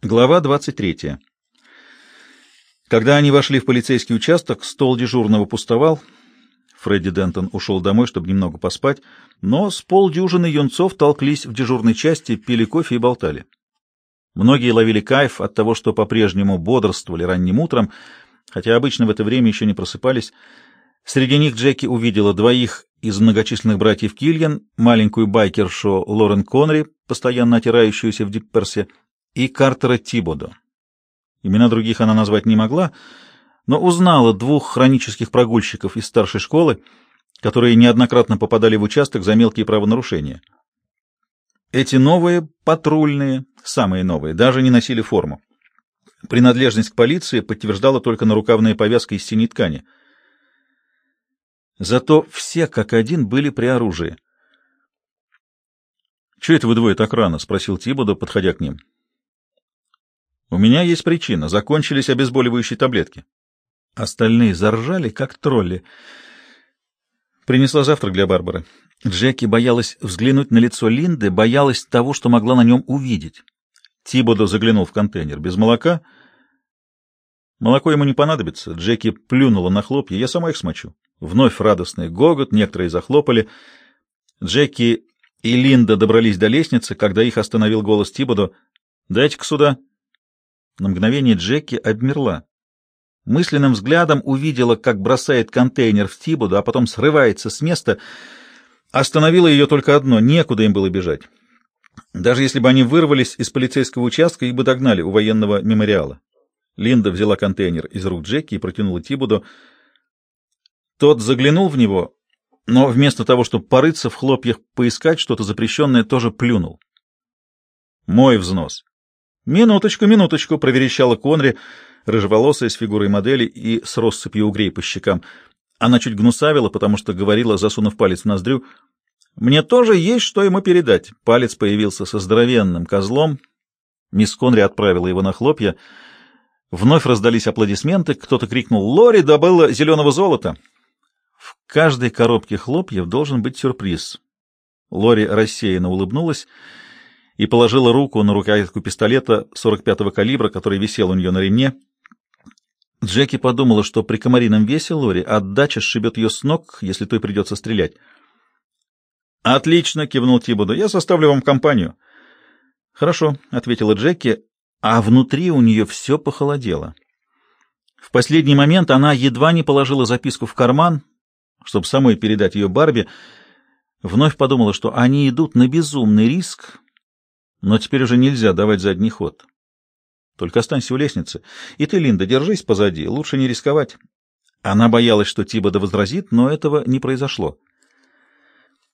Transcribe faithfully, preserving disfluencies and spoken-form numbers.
Глава двадцать третья. Когда они вошли в полицейский участок, стол дежурного пустовал. Фредди Дентон ушел домой, чтобы немного поспать, но с полдюжины юнцов толклись в дежурной части, пили кофе и болтали. Многие ловили кайф от того, что по-прежнему бодрствовали ранним утром, хотя обычно в это время еще не просыпались. Среди них Джеки увидела двоих из многочисленных братьев Кильян, маленькую байкершу Лорен Конри, постоянно отирающуюся в Дипперсе, и Картера Тибодо. Имена других она назвать не могла, но узнала двух хронических прогульщиков из старшей школы, которые неоднократно попадали в участок за мелкие правонарушения. Эти новые, патрульные, самые новые, даже не носили форму. Принадлежность к полиции подтверждала только нарукавная повязка из синей ткани. Зато все как один были при оружии. — Чего это вы двое так рано? — спросил Тибодо, подходя к ним. — У меня есть причина. Закончились обезболивающие таблетки. Остальные заржали, как тролли. Принесла завтрак для Барбары. Джеки боялась взглянуть на лицо Линды, боялась того, что могла на нем увидеть. Тибодо заглянул в контейнер. Без молока? Молоко ему не понадобится. Джеки плюнула на хлопья. Я сама их смочу. Вновь радостный гогот, некоторые захлопали. Джеки и Линда добрались до лестницы, когда их остановил голос Тибодо. «Дайте-ка сюда». На мгновение Джеки обмерла. Мысленным взглядом увидела, как бросает контейнер в Тибодо, а потом срывается с места. Остановило ее только одно — некуда им было бежать. Даже если бы они вырвались из полицейского участка, их бы догнали у военного мемориала. Линда взяла контейнер из рук Джеки и протянула Тибодо. Тот заглянул в него, но вместо того, чтобы порыться в хлопьях, поискать что-то запрещенное, тоже плюнул. «Мой взнос». «Минуточку, минуточку», — проверещала Конри, рыжеволосая, с фигурой модели и с россыпью угрей по щекам. Она чуть гнусавила, потому что говорила, засунув палец в ноздрю. «Мне тоже есть что ему передать». Палец появился со здоровенным козлом. Мисс Конри отправила его на хлопья. Вновь раздались аплодисменты. Кто-то крикнул: «Лори добыла зеленого золота!» В каждой коробке хлопьев должен быть сюрприз. Лори рассеянно улыбнулась и положила руку на рукоятку пистолета сорок пятого калибра, который висел у нее на ремне. Джеки подумала, что при комарином весе Лори отдача сшибет ее с ног, если той придется стрелять. «Отлично!» — кивнул Тибодо. «Я составлю вам компанию». «Хорошо», — ответила Джеки, а внутри у нее все похолодело. В последний момент она едва не положила записку в карман, чтобы самой передать ее Барби. Вновь подумала, что они идут на безумный риск, но теперь уже нельзя давать задний ход. Только останься у лестницы. И ты, Линда, держись позади, лучше не рисковать. Она боялась, что Тибодо возразит, но этого не произошло.